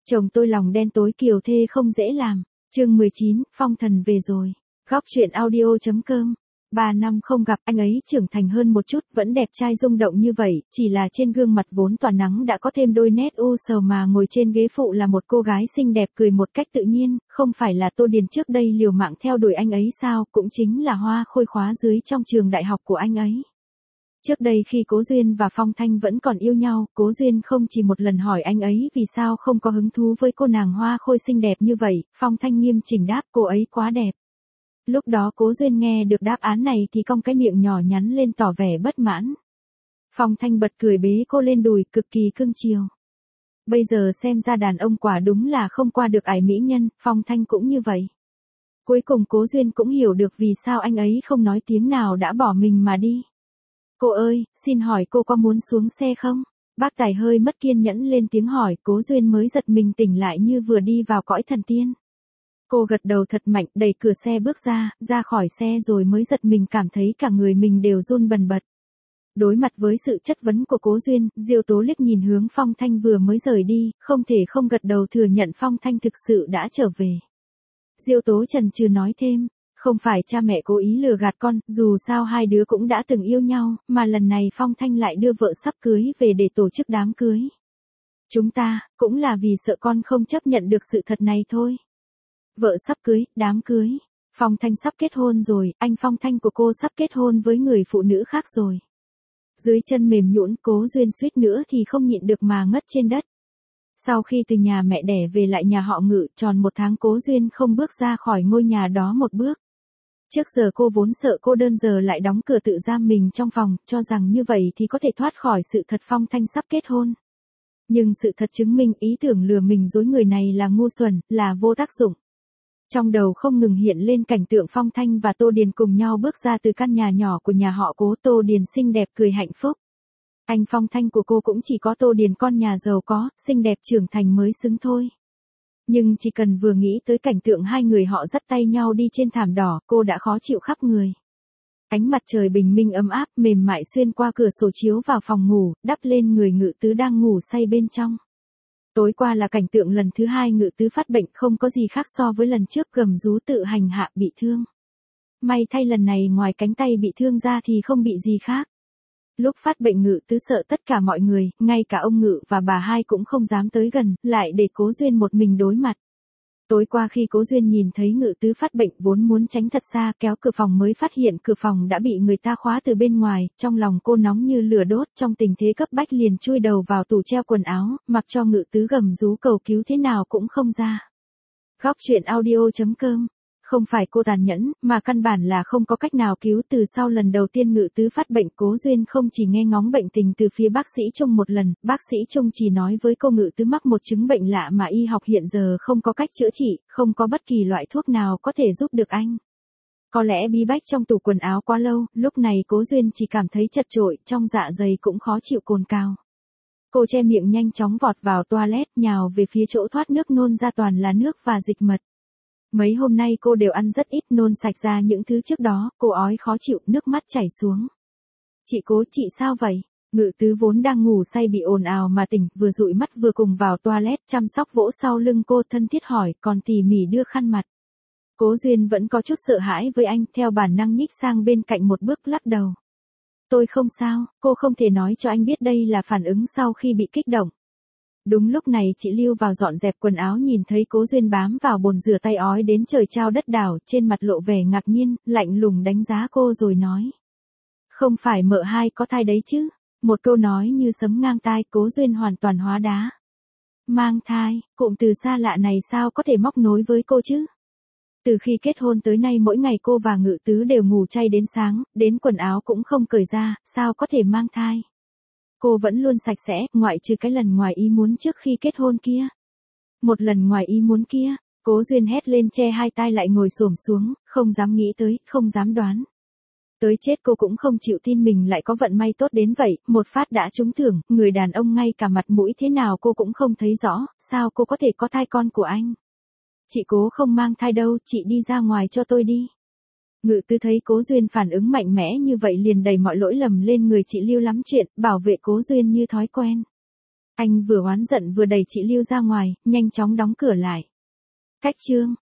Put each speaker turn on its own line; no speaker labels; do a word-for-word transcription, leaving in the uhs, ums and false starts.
Chồng tôi lòng đen tối kiều thê không dễ làm. Chương mười chín, phong thần về rồi. Góc truyện audio.com. Ba năm không gặp, anh ấy trưởng thành hơn một chút, vẫn đẹp trai rung động như vậy, chỉ là trên gương mặt vốn tỏa nắng đã có thêm đôi nét u sầu, mà ngồi trên ghế phụ là một cô gái xinh đẹp cười một cách tự nhiên. Không phải là Tô Điền trước đây liều mạng theo đuổi anh ấy sao, cũng chính là Hoa Khôi khóa dưới trong trường đại học của anh ấy. Trước đây khi Cố Duyên và Phong Thanh vẫn còn yêu nhau, Cố Duyên không chỉ một lần hỏi anh ấy vì sao không có hứng thú với cô nàng Hoa Khôi xinh đẹp như vậy. Phong Thanh nghiêm chỉnh đáp cô ấy quá đẹp. Lúc đó Cố Duyên nghe được đáp án này thì cong cái miệng nhỏ nhắn lên tỏ vẻ bất mãn. Phong Thanh bật cười bế cô lên đùi, cực kỳ cưng chiều. Bây giờ xem ra đàn ông quả đúng là không qua được ải mỹ nhân, Phong Thanh cũng như vậy. Cuối cùng Cố Duyên cũng hiểu được vì sao anh ấy không nói tiếng nào đã bỏ mình mà đi. Cô ơi, xin hỏi cô có muốn xuống xe không? Bác Tài hơi mất kiên nhẫn lên tiếng hỏi. Cố Duyên mới giật mình tỉnh lại như vừa đi vào cõi thần tiên. Cô gật đầu thật mạnh, đẩy cửa xe bước ra, ra khỏi xe rồi mới giật mình cảm thấy cả người mình đều run bần bật. Đối mặt với sự chất vấn của Cố Duyên, Diêu Tố liếc nhìn hướng Phong Thanh vừa mới rời đi, không thể không gật đầu thừa nhận Phong Thanh thực sự đã trở về. Diêu Tố chần chừ nói thêm, không phải cha mẹ cố ý lừa gạt con, dù sao hai đứa cũng đã từng yêu nhau, mà lần này Phong Thanh lại đưa vợ sắp cưới về để tổ chức đám cưới. Chúng ta, cũng là vì sợ con không chấp nhận được sự thật này thôi. Vợ sắp cưới, đám cưới. Phong Thanh sắp kết hôn rồi, anh Phong Thanh của cô sắp kết hôn với người phụ nữ khác rồi. Dưới chân mềm nhũn, Cố Duyên suýt nữa thì không nhịn được mà ngất trên đất. Sau khi từ nhà mẹ đẻ về lại nhà họ Ngự, tròn một tháng Cố Duyên không bước ra khỏi ngôi nhà đó một bước. Trước giờ cô vốn sợ cô đơn, giờ lại đóng cửa tự giam mình trong phòng, cho rằng như vậy thì có thể thoát khỏi sự thật Phong Thanh sắp kết hôn. Nhưng sự thật chứng minh ý tưởng lừa mình dối người này là ngu xuẩn, là vô tác dụng. Trong đầu không ngừng hiện lên cảnh tượng Phong Thanh và Tô Điền cùng nhau bước ra từ căn nhà nhỏ của nhà họ Cố. Tô Điền xinh đẹp cười hạnh phúc. Anh Phong Thanh của cô cũng chỉ có Tô Điền con nhà giàu có, xinh đẹp trưởng thành mới xứng thôi. Nhưng chỉ cần vừa nghĩ tới cảnh tượng hai người họ dắt tay nhau đi trên thảm đỏ, cô đã khó chịu khắp người. Ánh mặt trời bình minh ấm áp mềm mại xuyên qua cửa sổ chiếu vào phòng ngủ, đắp lên người Ngự Tứ đang ngủ say bên trong. Tối qua là cảnh tượng lần thứ hai Ngự Tứ phát bệnh, không có gì khác so với lần trước, gầm rú tự hành hạ bị thương. May thay lần này ngoài cánh tay bị thương ra thì không bị gì khác. Lúc phát bệnh Ngự Tứ sợ tất cả mọi người, ngay cả ông Ngự và bà hai cũng không dám tới gần, lại để Cố Duyên một mình đối mặt. Tối qua khi Cố Duyên nhìn thấy Ngự Tứ phát bệnh vốn muốn tránh thật xa, kéo cửa phòng mới phát hiện cửa phòng đã bị người ta khóa từ bên ngoài, trong lòng cô nóng như lửa đốt, trong tình thế cấp bách liền chui đầu vào tủ treo quần áo, mặc cho Ngự Tứ gầm rú cầu cứu thế nào cũng không ra. Góc truyện audio.com. Không phải cô tàn nhẫn, mà căn bản là không có cách nào cứu. Từ sau lần đầu tiên Ngự Tứ phát bệnh, Cố Duyên không chỉ nghe ngóng bệnh tình từ phía bác sĩ Trung một lần, bác sĩ Trung chỉ nói với cô Ngự Tứ mắc một chứng bệnh lạ mà y học hiện giờ không có cách chữa trị, không có bất kỳ loại thuốc nào có thể giúp được anh. Có lẽ bí bách trong tủ quần áo quá lâu, lúc này Cố Duyên chỉ cảm thấy chật chội, trong dạ dày cũng khó chịu cồn cào. Cô che miệng nhanh chóng vọt vào toilet, nhào về phía chỗ thoát nước, nôn ra toàn là nước và dịch mật. Mấy hôm nay cô đều ăn rất ít, nôn sạch ra những thứ trước đó, cô ói khó chịu, nước mắt chảy xuống. Chị Cố, chị sao vậy? Ngự Tứ vốn đang ngủ say bị ồn ào mà tỉnh, vừa dụi mắt vừa cùng vào toilet, chăm sóc vỗ sau lưng cô, thân thiết hỏi, còn tỉ mỉ đưa khăn mặt. Cố Duyên vẫn có chút sợ hãi với anh, theo bản năng nhích sang bên cạnh một bước, lắc đầu. Tôi không sao, cô không thể nói cho anh biết đây là phản ứng sau khi bị kích động. Đúng lúc này chị Lưu vào dọn dẹp quần áo, nhìn thấy Cố Duyên bám vào bồn rửa tay ói đến trời trao đất đảo, trên mặt lộ vẻ ngạc nhiên, lạnh lùng đánh giá cô rồi nói. Không phải mợ hai có thai đấy chứ? Một câu nói như sấm ngang tai, Cố Duyên hoàn toàn hóa đá. Mang thai, cụm từ xa lạ này sao có thể móc nối với cô chứ? Từ khi kết hôn tới nay mỗi ngày cô và Ngự Tứ đều ngủ chay đến sáng, đến quần áo cũng không cởi ra, sao có thể mang thai? Cô vẫn luôn sạch sẽ, ngoại trừ cái lần ngoài ý muốn trước khi kết hôn kia. Một lần ngoài ý muốn kia, Cố Duyên hét lên, che hai tai lại ngồi xổm xuống, không dám nghĩ tới, không dám đoán. Tới chết cô cũng không chịu tin mình lại có vận may tốt đến vậy, một phát đã trúng thưởng, người đàn ông ngay cả mặt mũi thế nào cô cũng không thấy rõ, sao cô có thể có thai con của anh? Chị Cố không mang thai đâu, chị đi ra ngoài cho tôi đi. Ngự Tư thấy Cố Duyên phản ứng mạnh mẽ như vậy liền đẩy mọi lỗi lầm lên người chị Lưu lắm chuyện, bảo vệ Cố Duyên như thói quen. Anh vừa oán giận vừa đẩy chị Lưu ra ngoài, nhanh chóng đóng cửa lại. Cách chương